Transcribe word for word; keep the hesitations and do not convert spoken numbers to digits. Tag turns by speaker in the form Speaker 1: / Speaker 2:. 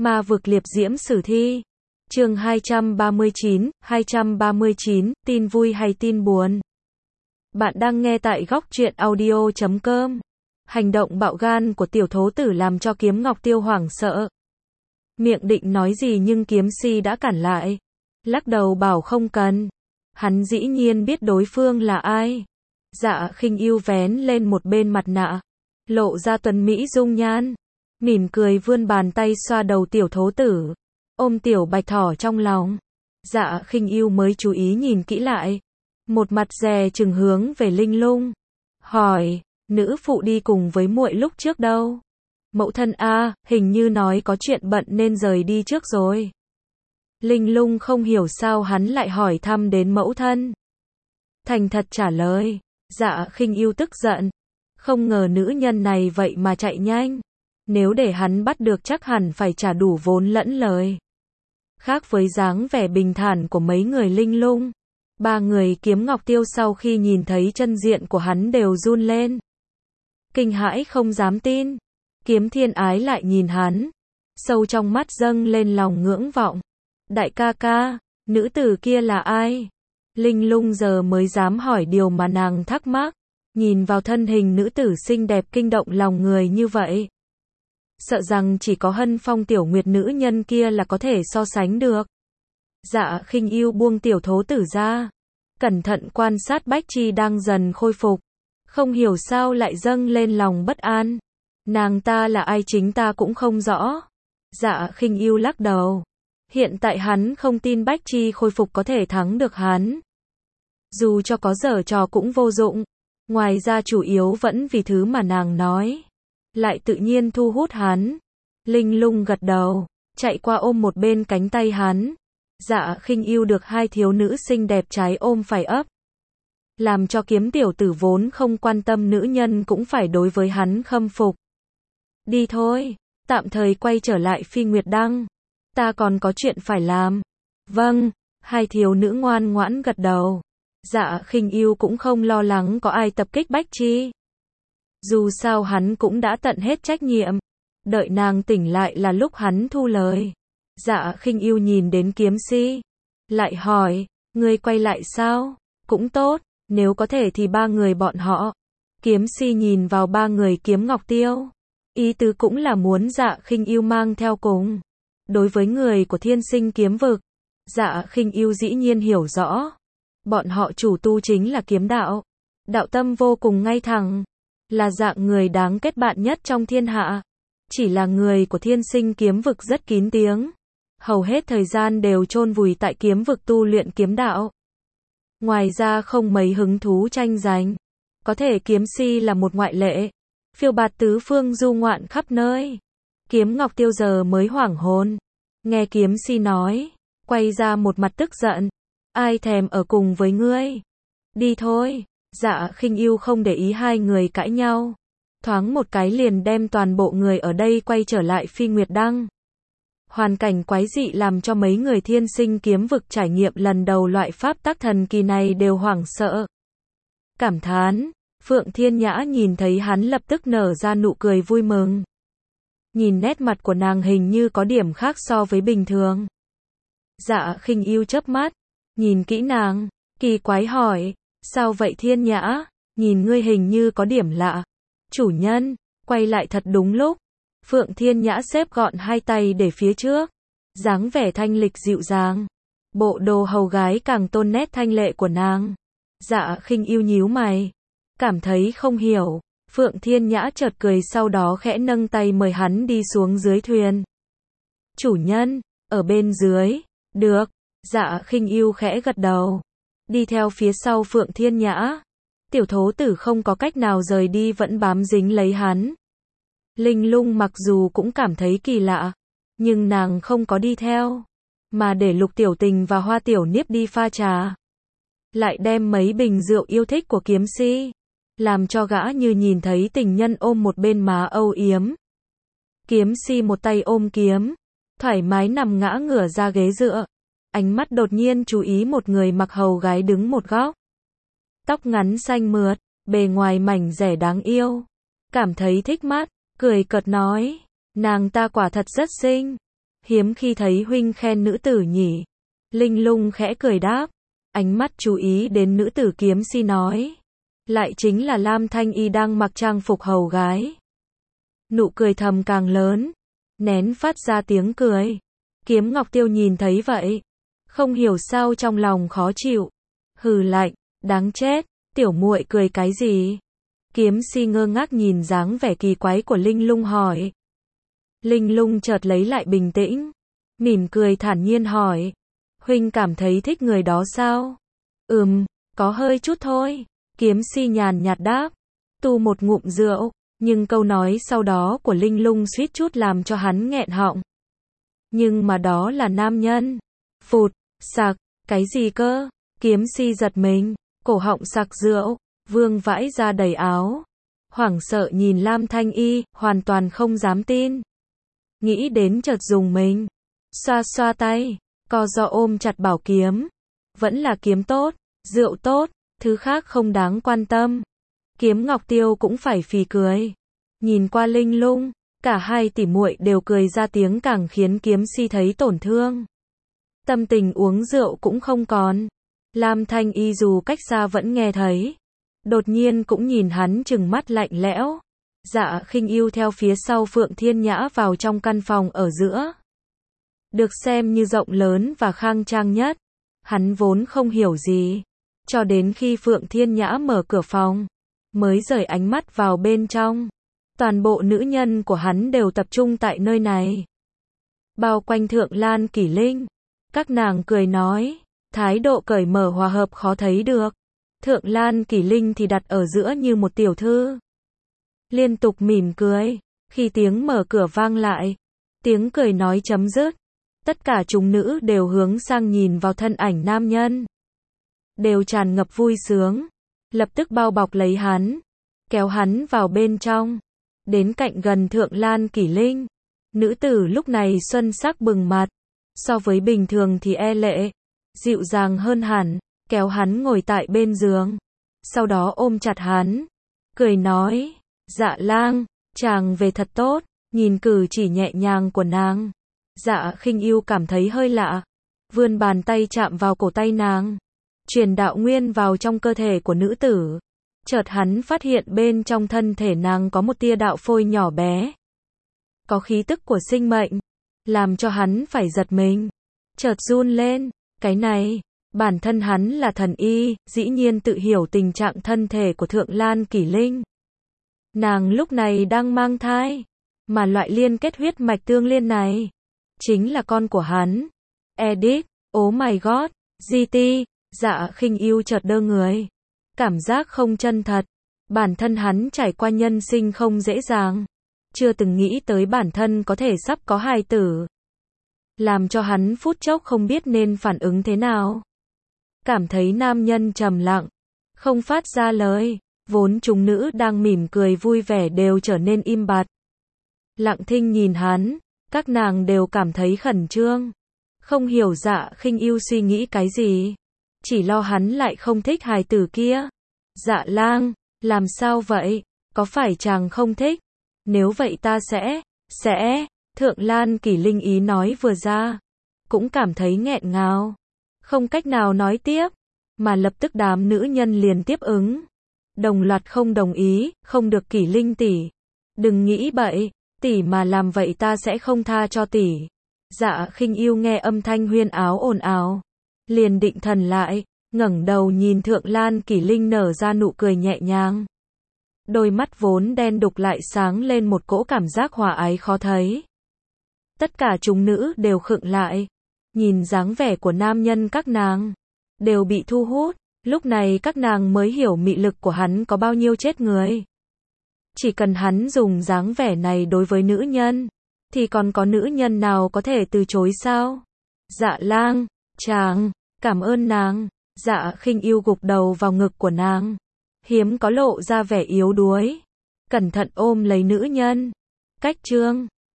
Speaker 1: Ma vực liệp diễm sử thi. Chương hai trăm ba mươi chín, hai trăm ba mươi chín, tin vui hay tin buồn? Bạn đang nghe tại góc truyện audio chấm com. Hành động bạo gan của tiểu thố tử làm cho Kiếm Ngọc Tiêu hoảng sợ. Miệng định nói gì nhưng Kiếm Si đã cản lại. Lắc đầu bảo không cần. Hắn dĩ nhiên biết đối phương là ai. Dạ Khinh Ưu vén lên một bên mặt nạ, lộ ra tuấn mỹ dung nhan, mỉm cười vươn bàn tay xoa đầu tiểu thố tử, ôm tiểu bạch thỏ trong lòng. Dạ Khinh Ưu mới chú ý nhìn kỹ lại, một mặt dè chừng hướng về Linh Lung, hỏi, nữ phụ đi cùng với muội lúc trước đâu? Mẫu thân a, hình như nói có chuyện bận nên rời đi trước rồi. Linh Lung không hiểu sao hắn lại hỏi thăm đến mẫu thân. Thành thật trả lời. Dạ Khinh Ưu tức giận, không ngờ nữ nhân này vậy mà chạy nhanh. Nếu để hắn bắt được chắc hẳn phải trả đủ vốn lẫn lời. Khác với dáng vẻ bình thản của mấy người Linh Lung, ba người Kiếm Ngọc Tiêu sau khi nhìn thấy chân diện của hắn đều run lên. Kinh hãi không dám tin. Kiếm Thiên Ái lại nhìn hắn, sâu trong mắt dâng lên lòng ngưỡng vọng. Đại ca ca, nữ tử kia là ai? Linh Lung giờ mới dám hỏi điều mà nàng thắc mắc, nhìn vào thân hình nữ tử xinh đẹp kinh động lòng người như vậy. Sợ rằng chỉ có Hân Phong tiểu nguyệt nữ nhân kia là có thể so sánh được. Dạ Khinh Ưu buông tiểu thố tử ra, cẩn thận quan sát Bách Chi đang dần khôi phục, không hiểu sao lại dâng lên lòng bất an. Nàng ta là ai chính ta cũng không rõ. Dạ Khinh Ưu lắc đầu. Hiện tại hắn không tin Bách Chi khôi phục có thể thắng được hắn. Dù cho có giở trò cũng vô dụng. Ngoài ra chủ yếu vẫn vì thứ mà nàng nói. Lại tự nhiên thu hút hắn. Linh Lung gật đầu, chạy qua ôm một bên cánh tay hắn. Dạ Khinh Ưu được hai thiếu nữ xinh đẹp trái ôm phải ấp. Làm cho Kiếm tiểu tử vốn không quan tâm nữ nhân cũng phải đối với hắn khâm phục. Đi thôi, tạm thời quay trở lại Phi Nguyệt Đăng. Ta còn có chuyện phải làm. Vâng, hai thiếu nữ ngoan ngoãn gật đầu. Dạ Khinh Ưu cũng không lo lắng có ai tập kích Bách Chi. Dù sao hắn cũng đã tận hết trách nhiệm. Đợi nàng tỉnh lại là lúc hắn thu lời. Dạ Khinh Ưu nhìn đến Kiếm Si, lại hỏi, ngươi quay lại sao? Cũng tốt, nếu có thể thì ba người bọn họ. Kiếm Si nhìn vào ba người Kiếm Ngọc Tiêu, ý tứ cũng là muốn Dạ Khinh Ưu mang theo cùng. Đối với người của Thiên Sinh Kiếm Vực, Dạ Khinh Ưu dĩ nhiên hiểu rõ. Bọn họ chủ tu chính là kiếm đạo. Đạo tâm vô cùng ngay thẳng. Là dạng người đáng kết bạn nhất trong thiên hạ. Chỉ là người của Thiên Sinh Kiếm Vực rất kín tiếng. Hầu hết thời gian đều chôn vùi tại kiếm vực tu luyện kiếm đạo. Ngoài ra không mấy hứng thú tranh giành. Có thể Kiếm Si là một ngoại lệ. Phiêu bạt tứ phương du ngoạn khắp nơi. Kiếm Ngọc Tiêu giờ mới hoảng hồn. Nghe Kiếm Si nói, quay ra một mặt tức giận. Ai thèm ở cùng với ngươi? Đi thôi. Dạ Khinh Ưu không để ý hai người cãi nhau. Thoáng một cái liền đem toàn bộ người ở đây quay trở lại Phi Nguyệt Đăng. Hoàn cảnh quái dị làm cho mấy người Thiên Sinh Kiếm Vực trải nghiệm lần đầu loại pháp tắc thần kỳ này đều hoảng sợ. Cảm thán, Phượng Thiên Nhã nhìn thấy hắn lập tức nở ra nụ cười vui mừng. Nhìn nét mặt của nàng hình như có điểm khác so với bình thường. Dạ Khinh Ưu chớp mắt, nhìn kỹ nàng, kỳ quái hỏi, sao vậy Thiên Nhã, nhìn ngươi hình như có điểm lạ. Chủ nhân, quay lại thật đúng lúc. Phượng Thiên Nhã xếp gọn hai tay để phía trước, dáng vẻ thanh lịch dịu dàng. Bộ đồ hầu gái càng tôn nét thanh lệ của nàng. Dạ Khinh Ưu nhíu mày, cảm thấy không hiểu. Phượng Thiên Nhã chợt cười sau đó khẽ nâng tay mời hắn đi xuống dưới thuyền. Chủ nhân, ở bên dưới. Được. Dạ Khinh Ưu khẽ gật đầu, đi theo phía sau Phượng Thiên Nhã. Tiểu thố tử không có cách nào rời đi vẫn bám dính lấy hắn. Linh Lung mặc dù cũng cảm thấy kỳ lạ, nhưng nàng không có đi theo, mà để Lục Tiểu Tình và Hoa Tiểu Niếp đi pha trà. Lại đem mấy bình rượu yêu thích của Kiếm Si, làm cho gã như nhìn thấy tình nhân ôm một bên má âu yếm. Kiếm Si một tay ôm kiếm, thoải mái nằm ngã ngửa ra ghế dựa. Ánh mắt đột nhiên chú ý một người mặc hầu gái đứng một góc. Tóc ngắn xanh mượt, bề ngoài mảnh dẻ đáng yêu. Cảm thấy thích mắt, cười cợt nói, nàng ta quả thật rất xinh. Hiếm khi thấy huynh khen nữ tử nhỉ. Linh Lung khẽ cười đáp, ánh mắt chú ý đến nữ tử kiếm si nói. Lại chính là Lam Thanh Y đang mặc trang phục hầu gái. Nụ cười thầm càng lớn, nén phát ra tiếng cười. Kiếm Ngọc Tiêu nhìn thấy vậy, không hiểu sao trong lòng khó chịu. Hừ lạnh, đáng chết, tiểu muội cười cái gì? Kiếm si ngơ ngác nhìn dáng vẻ kỳ quái của Linh Lung hỏi. Linh Lung chợt lấy lại bình tĩnh, mỉm cười thản nhiên hỏi. Huynh cảm thấy thích người đó sao? Ừm, có hơi chút thôi. Kiếm si nhàn nhạt đáp. Tu một ngụm rượu, nhưng câu nói sau đó của Linh Lung suýt chút làm cho hắn nghẹn họng. Nhưng mà đó là nam nhân. Phụt, sặc, cái gì cơ? Kiếm si giật mình, cổ họng sặc rượu, vương vãi ra đầy áo. Hoảng sợ nhìn Lam Thanh Y, hoàn toàn không dám tin. Nghĩ đến chợt dùng mình, xoa xoa tay, co do ôm chặt bảo kiếm. Vẫn là kiếm tốt, rượu tốt, thứ khác không đáng quan tâm. Kiếm Ngọc Tiêu cũng phải phì cười. Nhìn qua Linh Lung, cả hai tỷ muội đều cười ra tiếng càng khiến kiếm si thấy tổn thương. Tâm tình uống rượu cũng không còn. Lam Thanh Y dù cách xa vẫn nghe thấy. Đột nhiên cũng nhìn hắn trừng mắt lạnh lẽo. Dạ Khinh Yêu theo phía sau Phượng Thiên Nhã vào trong căn phòng ở giữa. Được xem như rộng lớn và khang trang nhất. Hắn vốn không hiểu gì. Cho đến khi Phượng Thiên Nhã mở cửa phòng, mới rời ánh mắt vào bên trong. Toàn bộ nữ nhân của hắn đều tập trung tại nơi này. Bao quanh Thượng Lan Kỷ Linh. Các nàng cười nói, thái độ cởi mở hòa hợp khó thấy được. Thượng Lan Kỷ Linh thì đặt ở giữa như một tiểu thư. Liên tục mỉm cười, khi tiếng mở cửa vang lại, tiếng cười nói chấm dứt. Tất cả chúng nữ đều hướng sang nhìn vào thân ảnh nam nhân. Đều tràn ngập vui sướng, lập tức bao bọc lấy hắn, kéo hắn vào bên trong. Đến cạnh gần Thượng Lan Kỷ Linh, nữ tử lúc này xuân sắc bừng mặt, so với bình thường thì e lệ, dịu dàng hơn hẳn, kéo hắn ngồi tại bên giường, sau đó ôm chặt hắn, cười nói, Dạ Lang, chàng về thật tốt. Nhìn cử chỉ nhẹ nhàng của nàng, Dạ Khinh Yêu cảm thấy hơi lạ, vươn bàn tay chạm vào cổ tay nàng, truyền đạo nguyên vào trong cơ thể của nữ tử. Chợt hắn phát hiện bên trong thân thể nàng có một tia đạo phôi nhỏ bé, có khí tức của sinh mệnh, làm cho hắn phải giật mình, chợt run lên. Cái này, bản thân hắn là thần y, dĩ nhiên tự hiểu tình trạng thân thể của Thượng Lan Kỷ Linh. Nàng lúc này đang mang thai, mà loại liên kết huyết mạch tương liên này chính là con của hắn. Edit, oh my god, giê tê. Dạ Khinh Yêu chợt đơ người, cảm giác không chân thật. Bản thân hắn trải qua nhân sinh không dễ dàng, chưa từng nghĩ tới bản thân có thể sắp có hài tử, làm cho hắn phút chốc không biết nên phản ứng thế nào. Cảm thấy nam nhân trầm lặng, không phát ra lời, vốn chúng nữ đang mỉm cười vui vẻ đều trở nên im bặt. Lặng thinh nhìn hắn, các nàng đều cảm thấy khẩn trương, không hiểu Dạ Khinh Yêu suy nghĩ cái gì, chỉ lo hắn lại không thích hài tử kia. Dạ Lang, làm sao vậy, có phải chàng không thích? Nếu vậy ta sẽ, sẽ, Thượng Lan Kỷ Linh ý nói vừa ra, cũng cảm thấy nghẹn ngào, không cách nào nói tiếp, mà lập tức đám nữ nhân liền tiếp ứng, đồng loạt không đồng ý. Không được Kỷ Linh tỷ, đừng nghĩ bậy, tỷ mà làm vậy ta sẽ không tha cho tỷ. Dạ Khinh Yêu nghe âm thanh huyên áo ồn ào, liền định thần lại, ngẩng đầu nhìn Thượng Lan Kỷ Linh nở ra nụ cười nhẹ nhàng. Đôi mắt vốn đen đục lại sáng lên một cỗ cảm giác hòa ái khó thấy. Tất cả chúng nữ đều khựng lại, nhìn dáng vẻ của nam nhân các nàng, đều bị thu hút. Lúc này các nàng mới hiểu mị lực của hắn có bao nhiêu chết người. Chỉ cần hắn dùng dáng vẻ này đối với nữ nhân, thì còn có nữ nhân nào có thể từ chối sao? Dạ Lang, chàng, cảm ơn nàng. Dạ Khinh Yêu gục đầu vào ngực của nàng, hiếm có lộ ra vẻ yếu đuối, cẩn thận ôm lấy nữ nhân. Cách chương